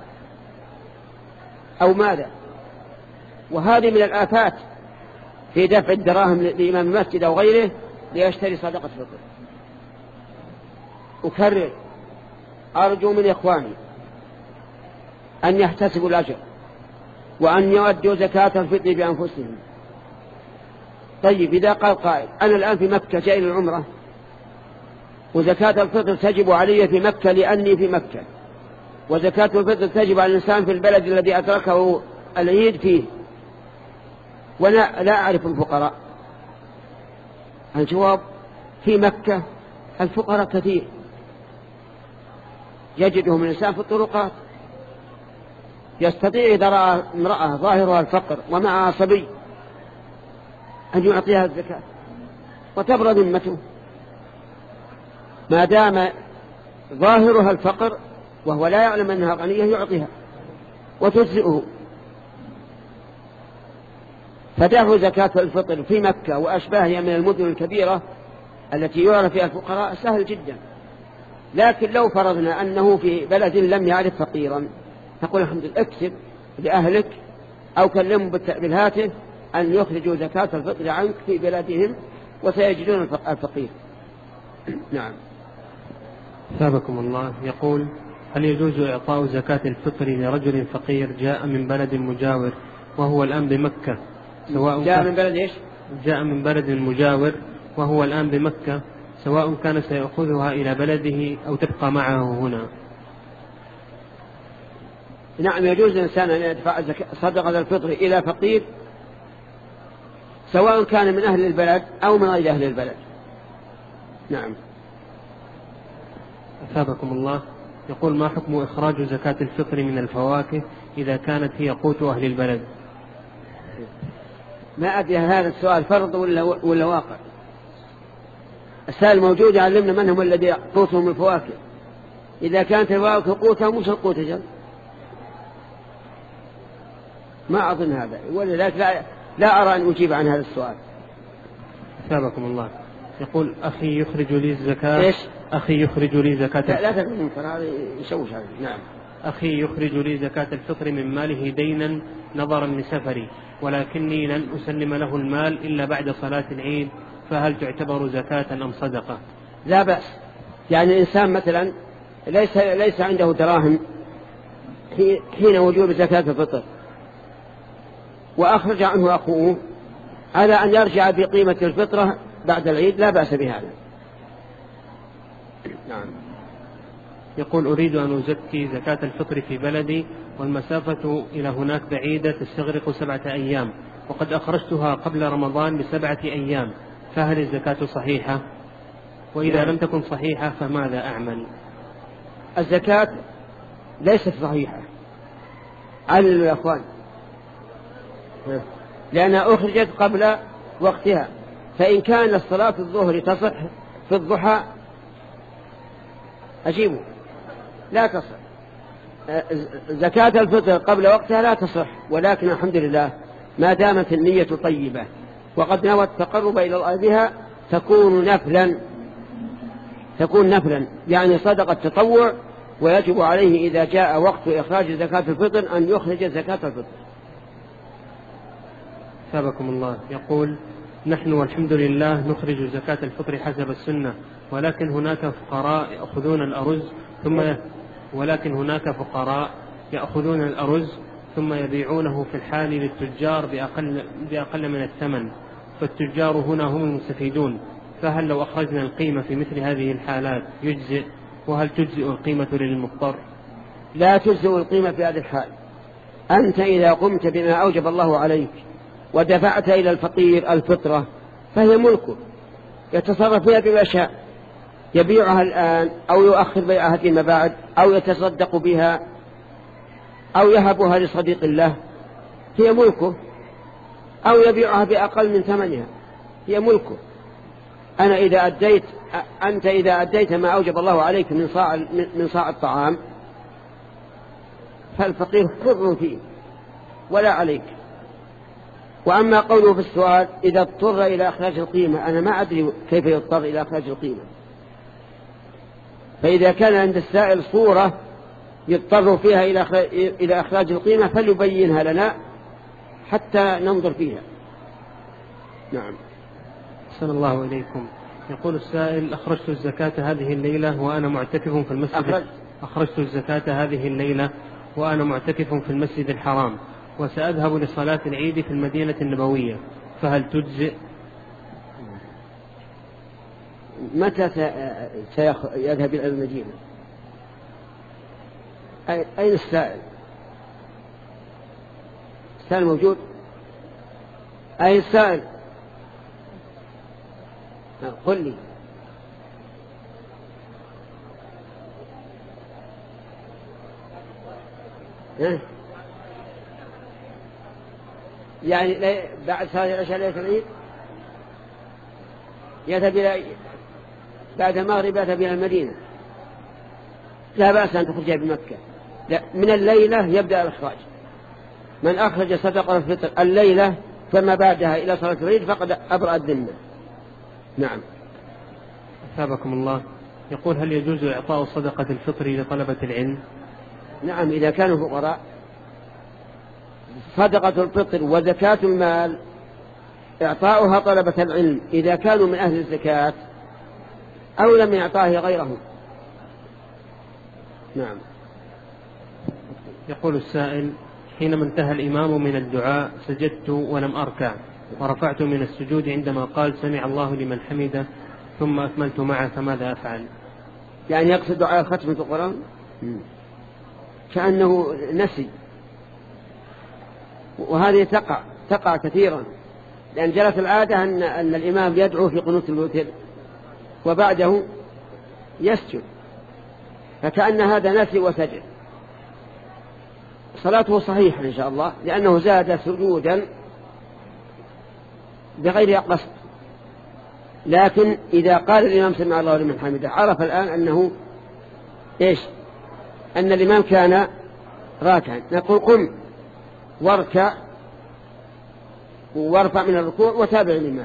أو ماذا؟ وهذه من الآفات في دفع الدراهم لإمام المسجد أو غيره ليشتري صدقة فطر. أكرر، أرجو من إخواني أن يحتسبوا الأجر وأن يؤدوا زكاة الفطر بأنفسهم. طيب إذا قال قائل أنا الآن في مكة جاي للعمرة وزكاة الفطر تجب علي في مكة لأني في مكة، وزكاة الفطر تجب على الإنسان في البلد الذي أدركه العيد فيه، ولا لا أعرف الفقراء. الجواب في مكة الفقراء كثير يجدهم الإنسان في الطرقات، يستطيع إذا رأى امرأة ظاهرها الفقر ومعها صبي أن يعطيها الزكاة وتبرد ذمته، ما دام ظاهرها الفقر وهو لا يعلم أنها غنية يعطيها وتجزئه. فدعوا زكاة الفطر في مكة وأشباهها من المدن الكبيرة التي يعرف فيها الفقراء سهل جدا، لكن لو فرضنا أنه في بلد لم يعرف فقيرا تقول الحمد لله اكتب لأهلك أو كلموا بالهاتف أن يخرجوا زكاة الفطر عنك في بلادهم وسيجدون الفقير. نعم. ثابكم الله. يقول: هل يجوز إعطاء زكاة الفطر لرجل فقير جاء من بلد مجاور وهو الآن بمكة، سواء جاء من بلد إيش؟ جاء من بلد مجاور وهو الآن بمكة، سواء كان سيأخذها إلى بلده أو تبقى معه هنا؟ نعم، يجوز الإنسان أن يدفع صدقة الفطر إلى فقير سواء كان من أهل البلد أو من غير أهل البلد. نعم. أثابكم الله. يقول: ما حكم إخراج زكاة الفطر من الفواكه إذا كانت هي قوت أهل البلد؟ ما أدري هذا السؤال فرض ولا, ولا واقع. السائل موجود يعلمنا من هم الذي قوتهم الفواكه. إذا كانت الفواكه قوتها مش القوت جل ما أظن هذا، ولذلك لا, لا أرى أن أجيب عن هذا السؤال. أثابكم الله. يقول: أخي يخرج لي الزكاة. إيش؟ أخي يخرج لي زكاة لا, لا تكون هذا يشوش هذا. نعم. أخي يخرج لي زكاة الفطر من ماله دينا نظرا لسفري، ولكني لن أسلم له المال إلا بعد صلاة العيد، فهل تعتبر زكاة أم صدقة؟ لا بأس. يعني إنسان مثلا ليس, ليس عنده دراهم حين وجوب زكاة الفطر وأخرج عنه أخوه على أن يرجع بقيمة الفطرة بعد العيد، لا بأس بهذا. نعم. يقول: أريد أن أزكي زكاة الفطر في بلدي والمسافة إلى هناك بعيدة تستغرق سبعة أيام، وقد أخرجتها قبل رمضان بسبعة أيام، فهل الزكاة صحيحة؟ وإذا نعم. لم تكن صحيحة فماذا أعمل؟ الزكاة ليست صحيحة علل يا أخوان، لأنها أخرجت قبل وقتها، فإن كان الصلاة الظهر تصح في الضحى أجيبه لا تصح. زكاة الفطر قبل وقتها لا تصح، ولكن الحمد لله ما دامت النية طيبة وقد نوى التقرب إلى الله بها تكون نفلا تكون نفلا يعني صدقة تطوع، ويجب عليه إذا جاء وقت إخراج زكاة الفطر أن يخرج زكاة الفطر. ثابكم الله. يقول: نحن والحمد لله نخرج زكاة الفطر حسب السنة، ولكن هناك فقراء يأخذون الأرز ثم ولكن هناك فقراء يأخذون الأرز ثم يبيعونه في الحال للتجار بأقل, بأقل من الثمن، فالتجار هنا هم المستفيدون، فهل لو أخرجنا القيمة في مثل هذه الحالات يجزئ؟ وهل تجزئ القيمة للمضطر؟ لا تجزئ القيمة في هذه الحال. أنت إذا قمت بما أوجب الله عليك ودفعت إلى الفقير الفطرة فهي ملكه يتصرف فيها بما شاء، يبيعها الآن أو يؤخر بيعها فيما بعد أو يتصدق بها أو يهبها لصديق الله، هي ملكه، أو يبيعها بأقل من ثمنها، هي ملكه. أنا إذا أديت أنت إذا أديت ما أوجب الله عليك من صاع من صاع الطعام فالفقير حر فيه ولا عليك. وأما قوله في السؤال إذا اضطر إلى إخراج القيمة، أنا ما أدري كيف يضطر إلى إخراج القيمة، فإذا كان عند السائل صورة يضطر فيها إلى إخراج القيمة فليبينها لنا حتى ننظر فيها. نعم. أحسن الله إليكم. يقول السائل: أخرجت الزكاة هذه الليلة وأنا معتكف في المسجد أخرج. أخرجت الزكاة هذه الليلة وأنا معتكف في المسجد الحرام، وسأذهب لصلاة العيد في المدينة النبوية، فهل تجزئ؟ متى سيذهب إلى المدينة؟ أين السائل؟ السائل موجود؟ أين السائل؟ قل لي. يعني بعد صلاة العشاء ليلة العيد يذهب إلى بعد المغرب يذهب إلى المدينة، لا بأس أن تخرج بمكة. لا، من الليلة يبدأ الإخراج. من أخرج صدقة الفطر الليلة فما بعدها إلى صلاة العيد فقد أبرأ الذمة. نعم. أثابكم الله. يقول هل يجوز إعطاء صدقة الفطر لطلبة العلم؟ نعم إذا كانوا فقراء. صدقة الفطر وزكاة المال إعطاؤها طلبة العلم إذا كانوا من أهل الزكاة أو لم يعطاه غيرهم. نعم. يقول السائل حينما انتهى الإمام من الدعاء سجدت ولم أركع ورفعت من السجود عندما قال سمع الله لمن حمده ثم أكملت معه فماذا أفعل؟ يعني يقصد دعاء ختمة القرآن كأنه نسي، وهذه تقع تقع كثيرا، لأن جرت العادة أن, أن الإمام يدعو في قنوت الوتر وبعده يسجد، فكأن هذا نسي وسجد. صلاته صحيحة إن شاء الله لأنه زاد سجودا بغير قصد، لكن إذا قال الإمام سمع الله لمن حمده عرف الآن أنه إيش؟ أن الإمام كان راكعا، نقول قم واركع وارفع من الركوع وتابع الإمام.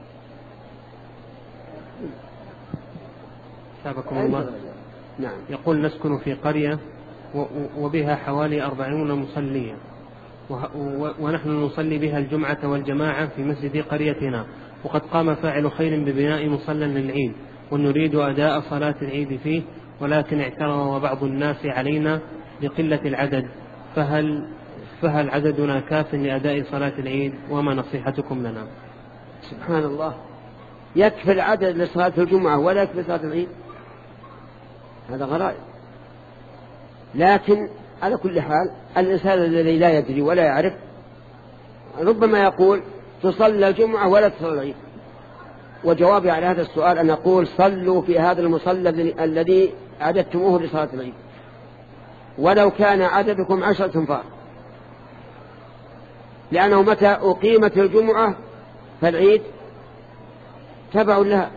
سابقكم الله. نعم. يقول نسكن في قرية وبها حوالي أربعين مصلية ونحن نصلي بها الجمعة والجماعة في مسجد قريتنا، وقد قام فاعل خير ببناء مصلى للعيد ونريد أداء صلاة العيد فيه، ولكن اعترض بعض الناس علينا لقلة العدد، فهل فهل عددنا كاف لأداء صلاة العيد؟ وما نصيحتكم لنا؟ سبحان الله، يكفي العدد لصلاة الجمعة ولا يكفي صلاة العيد؟ هذا غرائب. لكن على كل حال الإنسان الذي لا يدري ولا يعرف ربما يقول تصلى الجمعة ولا تصلى العيد. وجوابي على هذا السؤال أن أقول صلوا في هذا المصلى الذي أعددتموه لصلاة العيد ولو كان عددكم عشرة تنفار، لأنه متى أقيمت الجمعة فالعيد تبع لها،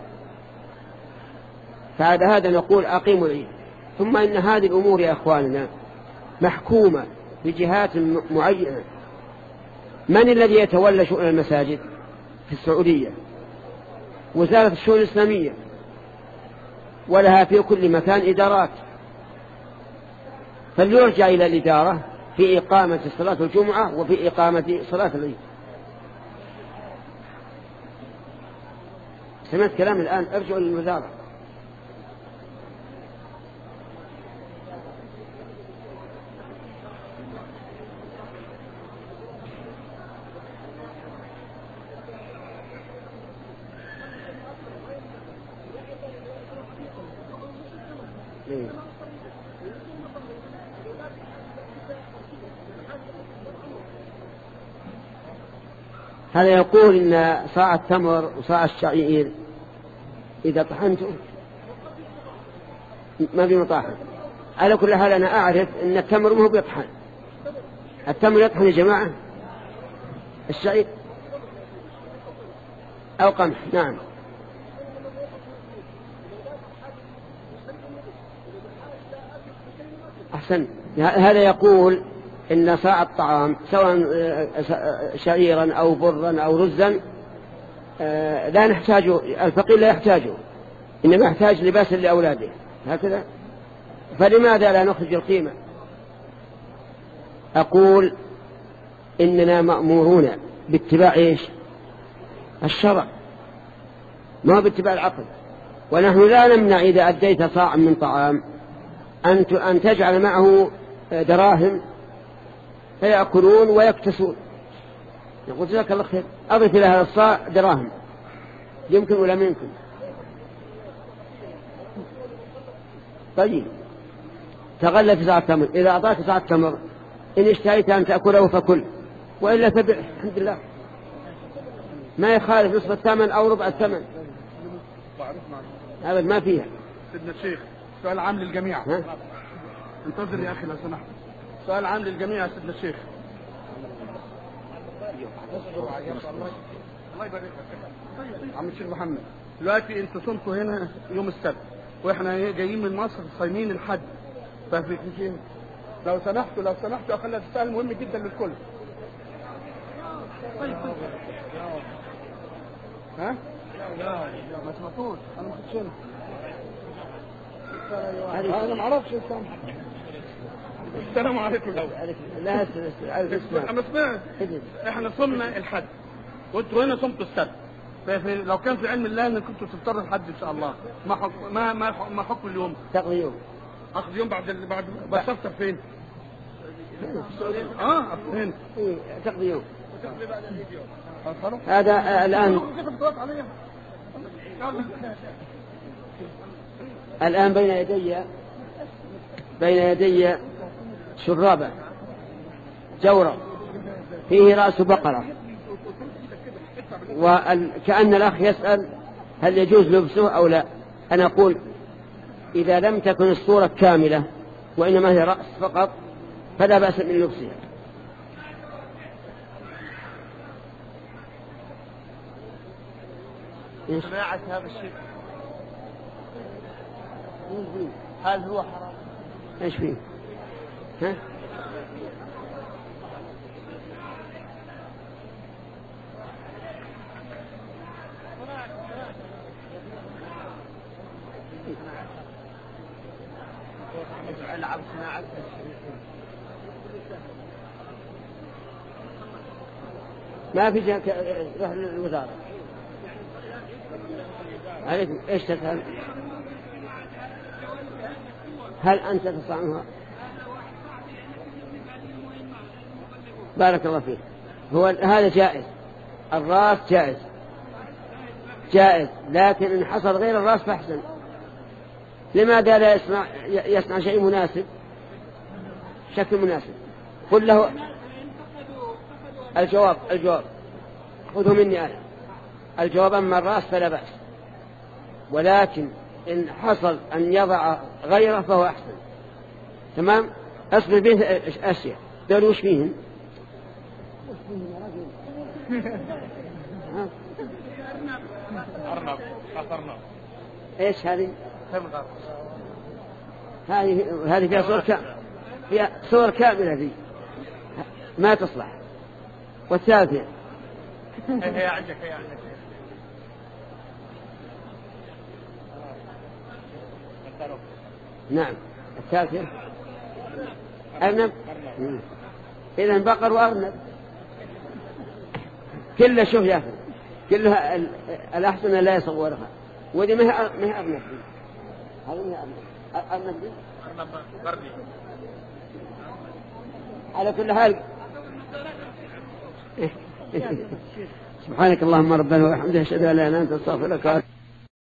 فعلى هذا نقول أقيموا العيد. ثم إن هذه الأمور يا أخواننا محكومة بجهات معينة. من الذي يتولى شؤون المساجد في السعودية؟ وزارة الشؤون الإسلامية، ولها في كل مكان إدارات، فليرجع إلى الإدارة في إقامة صلاة الجمعة وفي إقامة صلاة العيد. سمعت كلام الآن، ارجعوا للوزارة. هذا يقول إن صاع التمر وصاع الشعير إذا طحنته ما بمطاحن. على كل حال أنا أعرف إن التمر ما هو بيطحن. التمر يطحن يا جماعة، الشعير أو قمح. نعم. أحسن. هذا يقول إن صاع الطعام سواء شعيرا أو برا أو رزا لا نحتاجه، الفقير لا يحتاجه، إنما يحتاج لباسا لأولاده هكذا، فلماذا لا نخرج القيمة؟ أقول إننا مأمورون باتباع إيش؟ الشرع، ما باتباع العقل. ونحن لا نمنع إذا أديت صاع من طعام أن تجعل معه دراهم فيأكلون ويكتسون. يقول جزاك الله خير، أضف إلى هذا الصاع دراهم، يمكن ولا ما يمكن؟ طيب تغلى في صاع التمر، إذا أعطاك صاع التمر إن اشتهيت أن تأكله فكل، وإلا تبع، الحمد لله ما يخالف نصف الثمن أو ربع الثمن، هذا ما فيها. سيدنا الشيخ سؤال عام للجميع. ها؟ انتظر يا أخي لو سمحت، سؤال عام للجميع يا سيدنا الشيخ. الله يبارك فيك عم الشيخ محمد. دلوقتي انتوا صمتوا هنا يوم السبت واحنا جايين من مصر صايمين الحد، ففي لو سمحتوا لو سمحتوا اخلي السؤال مهم جدا للكل. طيب ها؟ لا ما سمعتوش، انا ما كنتش هنا. انا ما اعرفش السلام عليكم. لا اسمع انا سمعت احنا صمنا الحد وانتوا هنا صمتوا السبت، لو كان في علم الله ان كنتوا تضطروا الحد ان شاء الله. ما حكم ما ما ما حكم اليوم؟ تقضي يوم. اخذ يوم بعد ال... بعد بسافر فين؟ اه فين؟ تقضي يوم. هذا الان الان بين يدي بين يدي شرابة جورة فيه رأس بقرة، وكأن الأخ يسأل هل يجوز لبسه أو لا. أنا أقول إذا لم تكن الصورة كاملة وإنما هي رأس فقط فلا بأس من لبسها. سماعة هذا الشيء هل هو حرام؟ ايش فيه؟ ها؟ العب سماعة ما في جهة روح للوزارة. عليكم ايش تسأل؟ هل أنت تصنعها؟ بارك الله فيك. هو هذا جائز، الراس جائز جائز، لكن إن حصل غير الراس فأحسن. لماذا لا يصنع يصنع شيء مناسب، شكل مناسب؟ قل له الجواب الجواب خذه مني أنا الجواب. أما الراس فلا بأس، ولكن إن حصل أن يضع غيره فهو أحسن. تمام. أصبر به أشياء دول وش فيهم؟ أرنب أرنب إيش هذه؟ هذه هذه فيها صور كاملة، فيها صور كاملة ذي ما تصلح. والثالثة هي عندك هي عندك نعم. الثالثة أرنب. إذن بقر وأرنب كله. شوف يا أخي كلها الأحسن لا يصورها. ودي ما هي ما هي أرنب، هذه ما هي أرنب. أرنب دي أرنب بردي. على كل حال سبحانك اللهم ربنا وبحمدك أشهد أن لا إله إلا أنت أستغفرك.